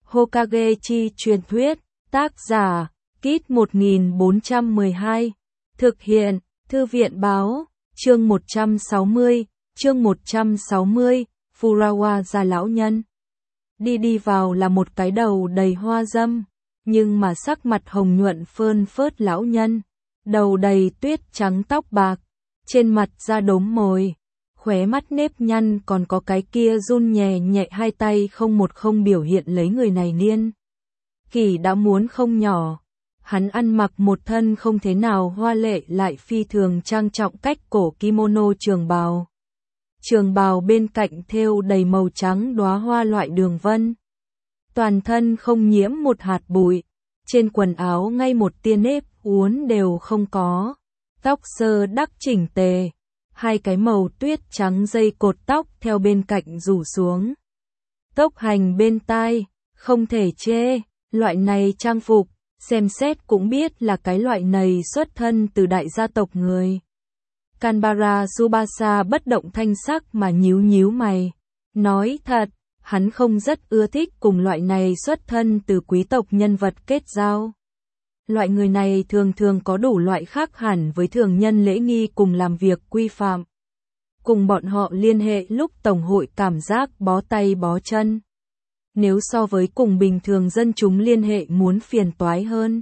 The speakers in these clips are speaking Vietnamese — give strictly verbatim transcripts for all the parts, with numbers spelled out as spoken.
Hokage chi truyền thuyết, tác giả, Kit một nghìn bốn trăm mười hai, thực hiện, Thư viện báo, chương một trăm sáu mươi, chương một trăm sáu mươi, Furukawa gia lão nhân. Đi đi vào là một cái đầu đầy hoa dâm, nhưng mà sắc mặt hồng nhuận phơn phớt lão nhân, đầu đầy tuyết trắng tóc bạc, trên mặt da đốm mồi, khóe mắt nếp nhăn còn có cái kia run nhẹ nhẹ hai tay không một không biểu hiện lấy người này niên. Kỷ đã muốn không nhỏ, hắn ăn mặc một thân không thế nào hoa lệ lại phi thường trang trọng cách cổ kimono trường bào. Trường bào bên cạnh thêu đầy màu trắng đóa hoa loại đường vân. Toàn thân không nhiễm một hạt bụi, trên quần áo ngay một tia nếp uốn đều không có. Tóc sơ đắc chỉnh tề, hai cái màu tuyết trắng dây cột tóc theo bên cạnh rủ xuống. Tốc hành bên tai, không thể chê, loại này trang phục, xem xét cũng biết là cái loại này xuất thân từ đại gia tộc người. Kanbara Tsubasa bất động thanh sắc mà nhíu nhíu mày, nói thật, hắn không rất ưa thích cùng loại này xuất thân từ quý tộc nhân vật kết giao. Loại người này thường thường có đủ loại khác hẳn với thường nhân lễ nghi cùng làm việc quy phạm. Cùng bọn họ liên hệ lúc tổng hội cảm giác bó tay bó chân. Nếu so với cùng bình thường dân chúng liên hệ muốn phiền toái hơn.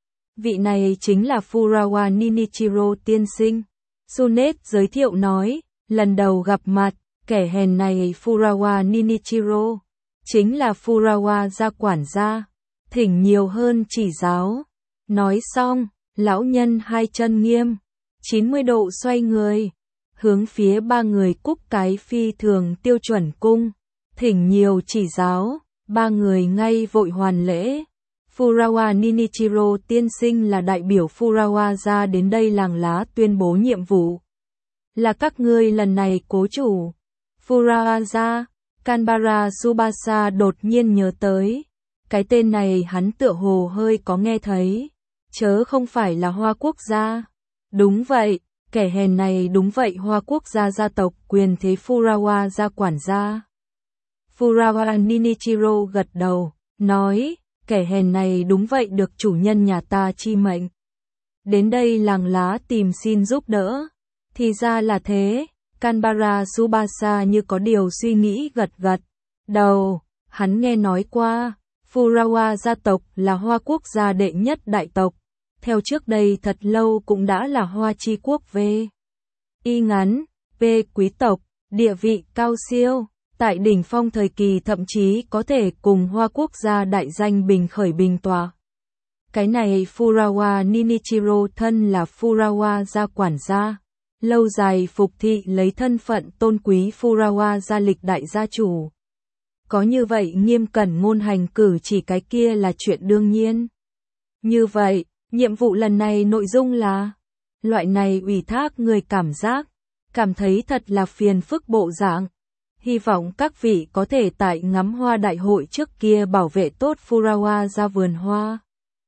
Vị này chính là Furukawa Ninichiro tiên sinh. Sunet giới thiệu nói, lần đầu gặp mặt, kẻ hèn này Furukawa Ninichiro, chính là Furukawa gia quản gia, thỉnh nhiều hơn chỉ giáo. Nói xong, lão nhân hai chân nghiêm, chín mươi độ xoay người, hướng phía ba người cúc cái phi thường tiêu chuẩn cung, thỉnh nhiều chỉ giáo, ba người ngay vội hoàn lễ. Furukawa Ninichiro tiên sinh là đại biểu Furukawa gia đến đây làng lá tuyên bố nhiệm vụ. Là các ngươi lần này cố chủ. Furukawa gia, Kanbara Tsubasa đột nhiên nhớ tới. Cái tên này hắn tựa hồ hơi có nghe thấy. Chớ không phải là Hoa Quốc gia. Đúng vậy, kẻ hèn này đúng vậy Hoa Quốc gia gia tộc quyền thế Furukawa gia quản gia. Furukawa Ninichiro gật đầu, nói, kẻ hèn này đúng vậy được chủ nhân nhà ta chi mệnh. Đến đây làng lá tìm xin giúp đỡ. Thì ra là thế, Kanbara Tsubasa như có điều suy nghĩ gật gật. Đầu, hắn nghe nói qua, Furukawa gia tộc là Hoa Quốc gia đệ nhất đại tộc. Theo trước đây thật lâu cũng đã là Hoa Chi quốc V. Y ngắn, V quý tộc, địa vị cao siêu, tại đỉnh phong thời kỳ thậm chí có thể cùng Hoa Quốc gia đại danh bình khởi bình tọa. Cái này Furukawa Ninichiro thân là Furukawa gia quản gia, lâu dài phục thị lấy thân phận tôn quý Furukawa gia lịch đại gia chủ. Có như vậy nghiêm cẩn ngôn hành cử chỉ cái kia là chuyện đương nhiên. Như vậy, nhiệm vụ lần này nội dung là, loại này ủy thác người cảm giác, cảm thấy thật là phiền phức bộ dạng. Hy vọng các vị có thể tại ngắm hoa đại hội trước kia bảo vệ tốt Furukawa gia vườn hoa.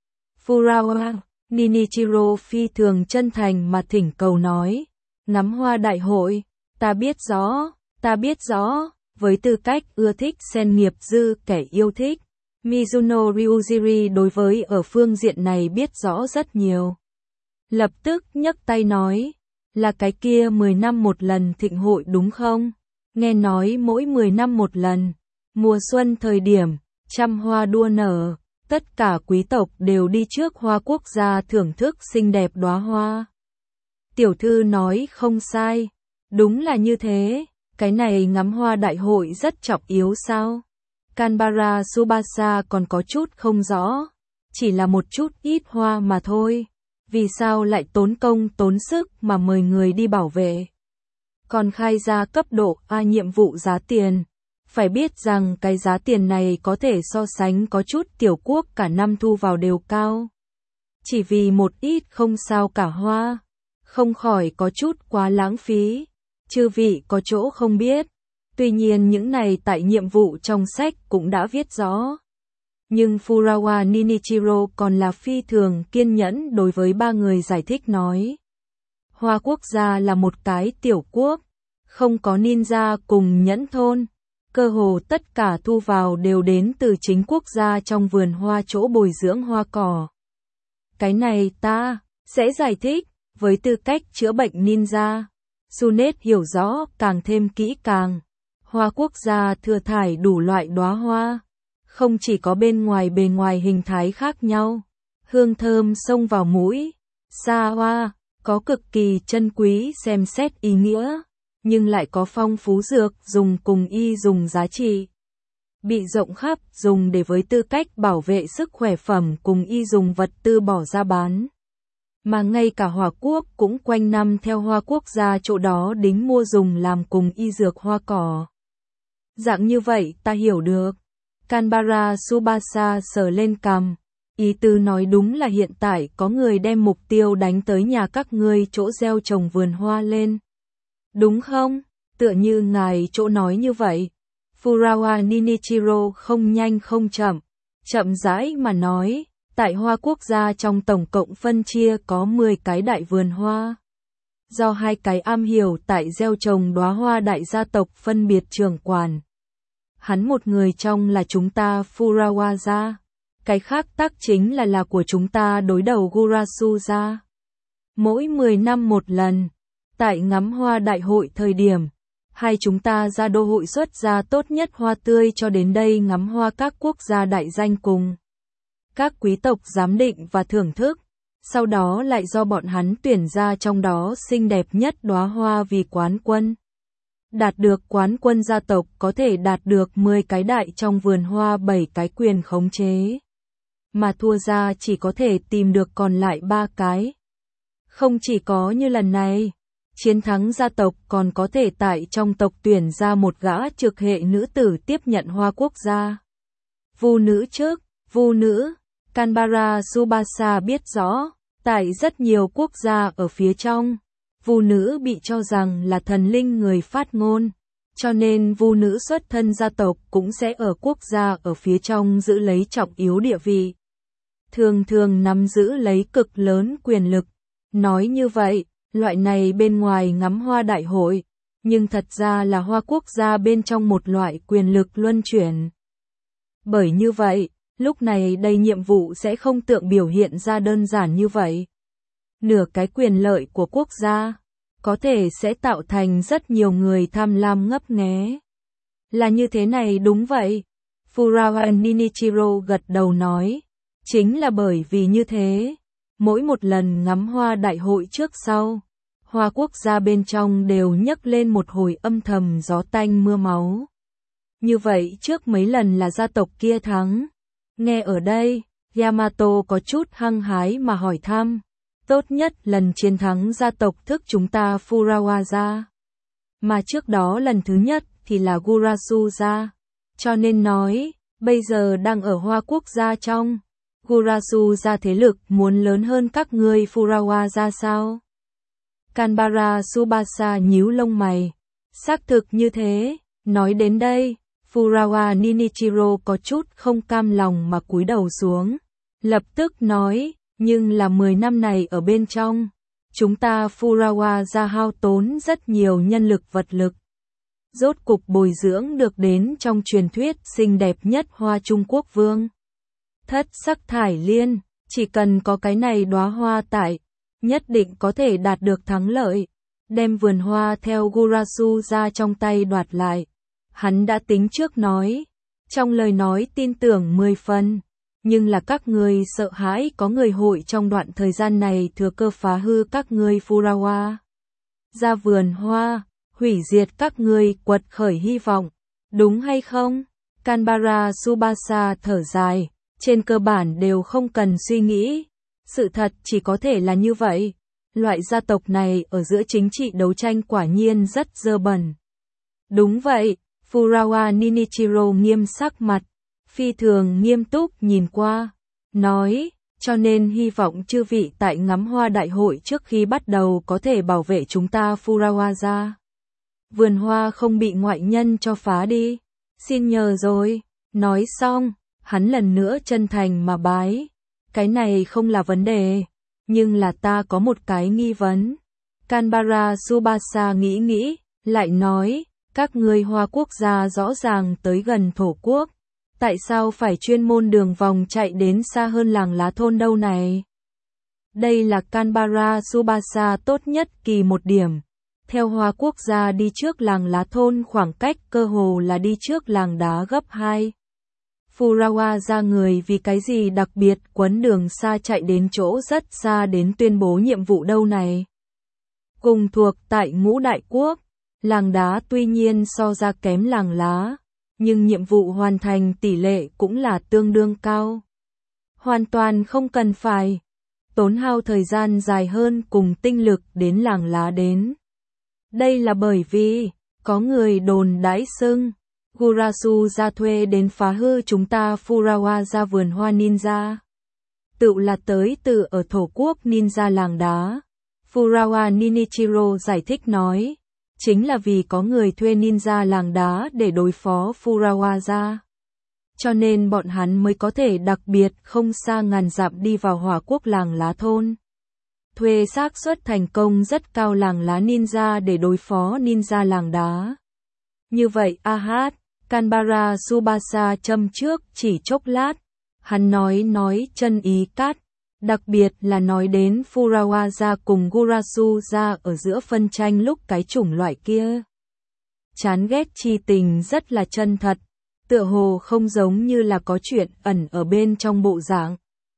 Furukawa Ninichiro phi thường chân thành mà thỉnh cầu nói, ngắm hoa đại hội, ta biết rõ, ta biết rõ, với tư cách ưa thích sen nghiệp dư kẻ yêu thích. Mizuno Ryujiri đối với ở phương diện này biết rõ rất nhiều. Lập tức nhấc tay nói, là cái kia mười năm một lần thịnh hội đúng không? Nghe nói mỗi mười năm một lần, mùa xuân thời điểm, trăm hoa đua nở, tất cả quý tộc đều đi trước Hoa Quốc gia thưởng thức xinh đẹp đóa hoa. Tiểu thư nói không sai, đúng là như thế, cái này ngắm hoa đại hội rất trọng yếu sao? Kanbara Tsubasa còn có chút không rõ, chỉ là một chút ít hoa mà thôi, vì sao lại tốn công tốn sức mà mời người đi bảo vệ? Còn khai ra cấp độ A nhiệm vụ giá tiền, phải biết rằng cái giá tiền này có thể so sánh có chút tiểu quốc cả năm thu vào đều cao. Chỉ vì một ít không sao cả hoa, không khỏi có chút quá lãng phí, chư vị có chỗ không biết. Tuy nhiên những này tại nhiệm vụ trong sách cũng đã viết rõ. Nhưng Furukawa Ninichiro còn là phi thường kiên nhẫn đối với ba người giải thích nói. Hoa Quốc gia là một cái tiểu quốc, không có ninja cùng nhẫn thôn, cơ hồ tất cả thu vào đều đến từ chính quốc gia trong vườn hoa chỗ bồi dưỡng hoa cỏ. Cái này ta sẽ giải thích, với tư cách chữa bệnh ninja. Sunet hiểu rõ càng thêm kỹ càng. Hoa quốc gia thừa thải đủ loại đóa hoa, không chỉ có bên ngoài bề ngoài hình thái khác nhau, hương thơm xông vào mũi, xa hoa, có cực kỳ chân quý xem xét ý nghĩa, nhưng lại có phong phú dược dùng cùng y dùng giá trị. Bị rộng khắp dùng để với tư cách bảo vệ sức khỏe phẩm cùng y dùng vật tư bỏ ra bán. Mà ngay cả Hoa Quốc cũng quanh năm theo hoa quốc gia chỗ đó đính mua dùng làm cùng y dược hoa cỏ. Dạng như vậy ta hiểu được. Canberra Subasa sờ lên cằm. Ý tứ nói đúng là hiện tại có người đem mục tiêu đánh tới nhà các ngươi chỗ gieo trồng vườn hoa lên. Đúng không? Tựa như ngài chỗ nói như vậy. Furawa Ninichiro không nhanh không chậm, chậm rãi mà nói, tại Hoa quốc gia trong tổng cộng phân chia có mười cái đại vườn hoa. Do hai cái am hiểu tại gieo trồng đóa hoa đại gia tộc phân biệt trưởng quản. Hắn một người trong là chúng ta Furawa gia, cái khác tác chính là là của chúng ta đối đầu Gurasu gia. Mỗi mười năm một lần, tại ngắm hoa đại hội thời điểm, hai chúng ta ra đô hội xuất ra tốt nhất hoa tươi cho đến đây ngắm hoa các quốc gia đại danh cùng. Các quý tộc giám định và thưởng thức, sau đó lại do bọn hắn tuyển ra trong đó xinh đẹp nhất đóa hoa vì quán quân. Đạt được quán quân gia tộc có thể đạt được mười cái đại trong vườn hoa bảy cái quyền khống chế. Mà thua ra chỉ có thể tìm được còn lại ba cái. Không chỉ có như lần này, chiến thắng gia tộc còn có thể tại trong tộc tuyển ra một gã trực hệ nữ tử tiếp nhận hoa quốc gia. Vu nữ trước, vu nữ, Canberra Subasa biết rõ, tại rất nhiều quốc gia ở phía trong, vu nữ bị cho rằng là thần linh người phát ngôn, cho nên vu nữ xuất thân gia tộc cũng sẽ ở quốc gia ở phía trong giữ lấy trọng yếu địa vị. Thường thường nắm giữ lấy cực lớn quyền lực. Nói như vậy, loại này bên ngoài ngắm hoa đại hội, nhưng thật ra là hoa quốc gia bên trong một loại quyền lực luân chuyển. Bởi như vậy, lúc này đây nhiệm vụ sẽ không tượng biểu hiện ra đơn giản như vậy. Nửa cái quyền lợi của quốc gia, có thể sẽ tạo thành rất nhiều người tham lam ngấp nghé. Là như thế này đúng vậy. Furawa Ninichiro gật đầu nói, chính là bởi vì như thế. Mỗi một lần ngắm hoa đại hội trước sau, hoa quốc gia bên trong đều nhấc lên một hồi âm thầm gió tanh mưa máu. Như vậy trước mấy lần là gia tộc kia thắng. Nghe ở đây, Yamato có chút hăng hái mà hỏi thăm. Tốt nhất lần chiến thắng gia tộc thức chúng ta Furawa gia. Mà trước đó lần thứ nhất thì là Gurasu gia. Cho nên nói, bây giờ đang ở hoa quốc gia trong. Gurasu gia thế lực muốn lớn hơn các ngươi Furawa gia sao? Canberra Subasa nhíu lông mày. Xác thực như thế, nói đến đây, Furawa Ninichiro có chút không cam lòng mà cúi đầu xuống. Lập tức nói, nhưng là mười năm này ở bên trong, chúng ta Furawa gia hao tốn rất nhiều nhân lực vật lực. Rốt cục bồi dưỡng được đến trong truyền thuyết xinh đẹp nhất hoa Trung Quốc vương. Thất sắc thải liên, chỉ cần có cái này đóa hoa tại, nhất định có thể đạt được thắng lợi, đem vườn hoa theo Gurasu ra trong tay đoạt lại. Hắn đã tính trước nói, trong lời nói tin tưởng mười phần, nhưng là các người sợ hãi có người hội trong đoạn thời gian này thừa cơ phá hư các ngươi Furawa. Ra vườn hoa, hủy diệt các ngươi quật khởi hy vọng, đúng hay không? Canberra Subasa thở dài. Trên cơ bản đều không cần suy nghĩ, sự thật chỉ có thể là như vậy. Loại gia tộc này ở giữa chính trị đấu tranh quả nhiên rất dơ bẩn. Đúng vậy, Furawa Ninichiro nghiêm sắc mặt, phi thường nghiêm túc nhìn qua, nói, cho nên hy vọng chư vị tại ngắm hoa đại hội trước khi bắt đầu có thể bảo vệ chúng ta Furawa gia. Vườn hoa không bị ngoại nhân cho phá đi, xin nhờ rồi, nói xong. Hắn lần nữa chân thành mà bái. Cái này không là vấn đề, nhưng là ta có một cái nghi vấn. Canberra Subasa nghĩ nghĩ, lại nói, Các ngươi Hoa quốc gia rõ ràng tới gần thổ quốc, tại sao phải chuyên môn đường vòng chạy đến xa hơn làng lá thôn đâu này? Đây là Canberra Subasa tốt nhất kỳ một điểm. Theo Hoa quốc gia đi trước làng lá thôn khoảng cách cơ hồ là đi trước làng đá gấp hai. Furawa ra người vì cái gì đặc biệt quấn đường xa chạy đến chỗ rất xa đến tuyên bố nhiệm vụ đâu này? Cùng thuộc tại Ngũ Đại Quốc, làng đá tuy nhiên so ra kém làng lá, nhưng nhiệm vụ hoàn thành tỷ lệ cũng là tương đương cao. Hoàn toàn không cần phải tốn hao thời gian dài hơn cùng tinh lực đến làng lá đến. Đây là bởi vì có người đồn đãi xưng Gurasu ra thuê đến phá hư chúng ta Furawa ra vườn hoa ninja. Tự là tới từ ở thổ quốc ninja làng đá. Furawa Ninichiro giải thích nói, chính là vì có người thuê ninja làng đá để đối phó Furawa ra. Cho nên bọn hắn mới có thể đặc biệt không xa ngàn dặm đi vào Hỏa quốc làng lá thôn. Thuê xác suất thành công rất cao làng lá ninja để đối phó ninja làng đá. Như vậy Ahat, Canberra Subasa châm trước chỉ chốc lát. Hắn nói nói chân ý cát. Đặc biệt là nói đến Furawa ra cùng Gurasu ra ở giữa phân tranh lúc cái chủng loại kia. Chán ghét chi tình rất là chân thật. Tựa hồ không giống như là có chuyện ẩn ở bên trong bộ dạng.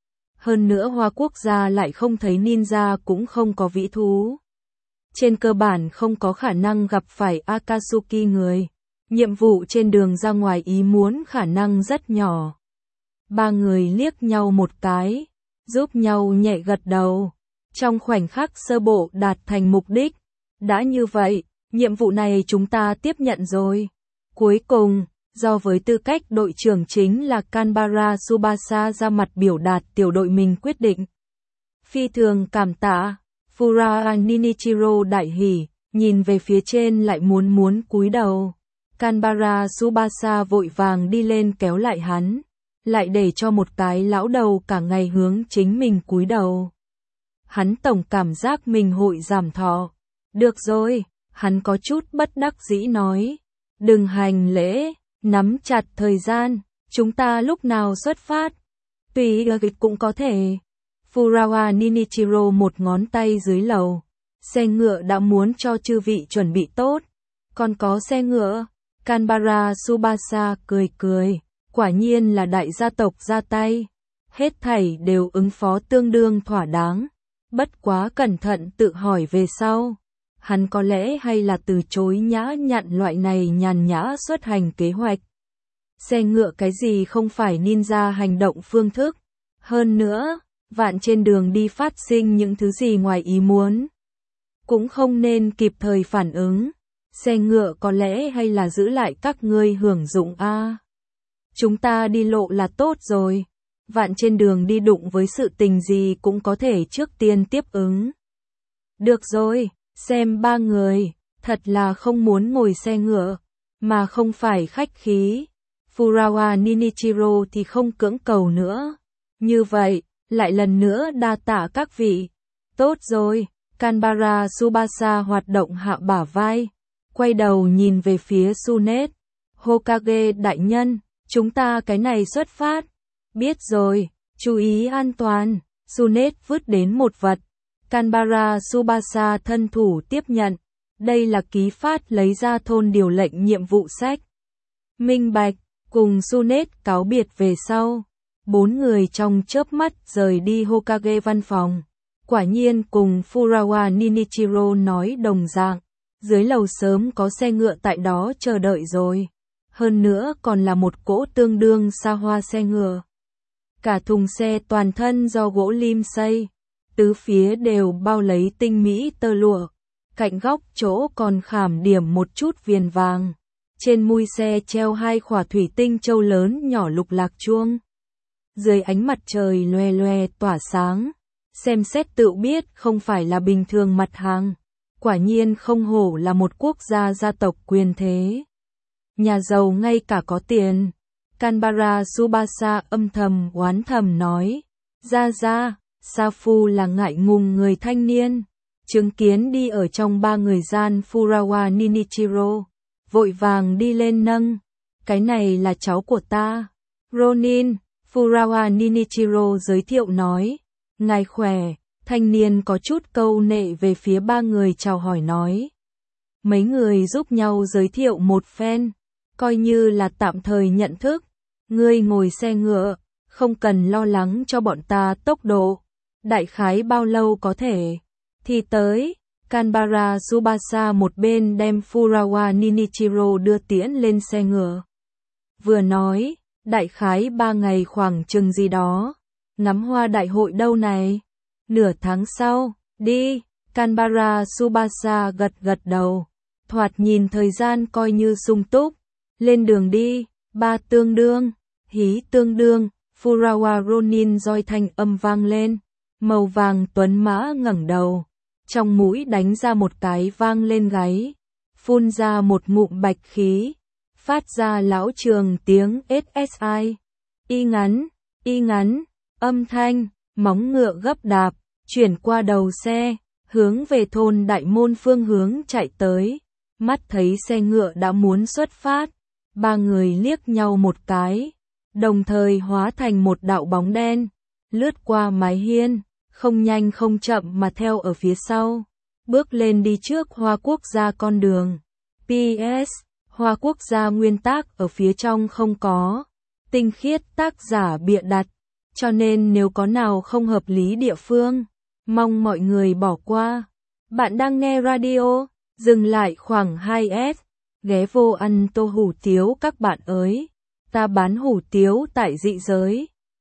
Hơn nữa Hoa quốc gia lại không thấy ninja cũng không có vĩ thú. Trên cơ bản không có khả năng gặp phải Akatsuki người. Nhiệm vụ trên đường ra ngoài ý muốn khả năng rất nhỏ. Ba người liếc nhau một cái, giúp nhau nhẹ gật đầu. Trong khoảnh khắc sơ bộ đạt thành mục đích. Đã như vậy, nhiệm vụ này chúng ta tiếp nhận rồi. Cuối cùng, do với tư cách đội trưởng chính là Canberra Subasa ra mặt biểu đạt tiểu đội mình quyết định. Phi thường cảm tạ, Furawa Ninichiro đại hỉ, nhìn về phía trên lại muốn muốn cúi đầu. Canberra Subasa vội vàng đi lên kéo lại hắn, lại để cho một cái lão đầu cả ngày hướng chính mình cúi đầu. Hắn tổng cảm giác mình hội giảm thọ. Được rồi, hắn có chút bất đắc dĩ nói. Đừng hành lễ. Nắm chặt thời gian, chúng ta lúc nào xuất phát? Tùy cũng có thể. Furawa Ninichiro một ngón tay dưới lầu. Xe ngựa đã muốn cho chư vị chuẩn bị tốt. Còn có xe ngựa. Canberra Subasa cười cười. Quả nhiên là đại gia tộc ra tay. Hết thảy đều ứng phó tương đương thỏa đáng. Bất quá cẩn thận tự hỏi về sau. Hắn có lẽ hay là từ chối nhã nhặn loại này nhàn nhã xuất hành kế hoạch. Xe ngựa cái gì không phải ninja hành động phương thức. Hơn nữa, vạn trên đường đi phát sinh những thứ gì ngoài ý muốn. Cũng không nên kịp thời phản ứng. Xe ngựa có lẽ hay là giữ lại các ngươi hưởng dụng a. À, chúng ta đi lộ là tốt rồi. Vạn trên đường đi đụng với sự tình gì cũng có thể trước tiên tiếp ứng. Được rồi. Xem ba người, thật là không muốn ngồi xe ngựa, mà không phải khách khí. Furawa Ninichiro thì không cưỡng cầu nữa. Như vậy, lại lần nữa đa tạ các vị. Tốt rồi, Canberra Subasa hoạt động hạ bả vai, quay đầu nhìn về phía Sunet. Hokage đại nhân, chúng ta cái này xuất phát. Biết rồi, chú ý an toàn. Sunet vứt đến một vật. Canberra Subasa thân thủ tiếp nhận. Đây là ký phát lấy ra thôn điều lệnh nhiệm vụ sách. Minh bạch, cùng Sunet cáo biệt về sau. Bốn người trong chớp mắt rời đi Hokage văn phòng. Quả nhiên cùng Furawa Ninichiro nói đồng dạng. Dưới lầu sớm có xe ngựa tại đó chờ đợi rồi. Hơn nữa còn là một cỗ tương đương xa hoa xe ngựa. Cả thùng xe toàn thân do gỗ lim xây. Tứ phía đều bao lấy tinh mỹ tơ lụa. Cạnh góc chỗ còn khảm điểm một chút viền vàng. Trên mui xe treo hai khỏa thủy tinh châu lớn nhỏ lục lạc chuông. Dưới ánh mặt trời loè loè tỏa sáng. Xem xét tự biết không phải là bình thường mặt hàng. Quả nhiên không hổ là một quốc gia gia tộc quyền thế. Nhà giàu ngay cả có tiền. Canberra Subasa âm thầm oán thầm nói. Ra ra. Safu là ngại ngùng người thanh niên, chứng kiến đi ở trong ba người gian Furawa Ninichiro. vội vàng đi lên nâng. Cái này là cháu của ta. Ronin, Furukawa Ninichiro giới thiệu nói. Ngài khỏe, thanh niên có chút câu nệ về phía ba người chào hỏi nói. Mấy người giúp nhau giới thiệu một phen, coi như là tạm thời nhận thức. Ngươi ngồi xe ngựa, không cần lo lắng cho bọn ta tốc độ. Đại khái bao lâu có thể thì tới. Kanbara Tsubasa một bên đem Furukawa Ninichiro đưa tiễn lên xe ngựa. Vừa nói, đại khái ba ngày khoảng chừng gì đó. Ngắm hoa đại hội đâu này? Nửa tháng sau, đi. Kanbara Tsubasa gật gật đầu. Thoạt nhìn thời gian coi như sung túc. Lên đường đi. Ba tương đương. Hí tương đương. Furukawa Ronin roi thanh âm vang lên. Màu vàng tuấn mã ngẩng đầu. Trong mũi đánh ra một cái vang lên gáy. Phun ra một ngụm bạch khí. Phát ra lão trường tiếng ét ét i. Y ngắn, y ngắn, âm thanh, móng ngựa gấp đạp, chuyển qua đầu xe, hướng về thôn Đại Môn phương hướng chạy tới. Mắt thấy xe ngựa đã muốn xuất phát, ba người liếc nhau một cái, đồng thời hóa thành một đạo bóng đen, lướt qua mái hiên, không nhanh không chậm mà theo ở phía sau, bước lên đi trước Hoa Quốc gia con đường. pê ét Hoa Quốc gia nguyên tác ở phía trong không có, tinh khiết tác giả bịa đặt, cho nên nếu có nào không hợp lý địa phương, mong mọi người bỏ qua. Bạn đang nghe radio, dừng lại khoảng hai S, ghé vô ăn tô hủ tiếu các bạn ơi, ta bán hủ tiếu tại dị giới.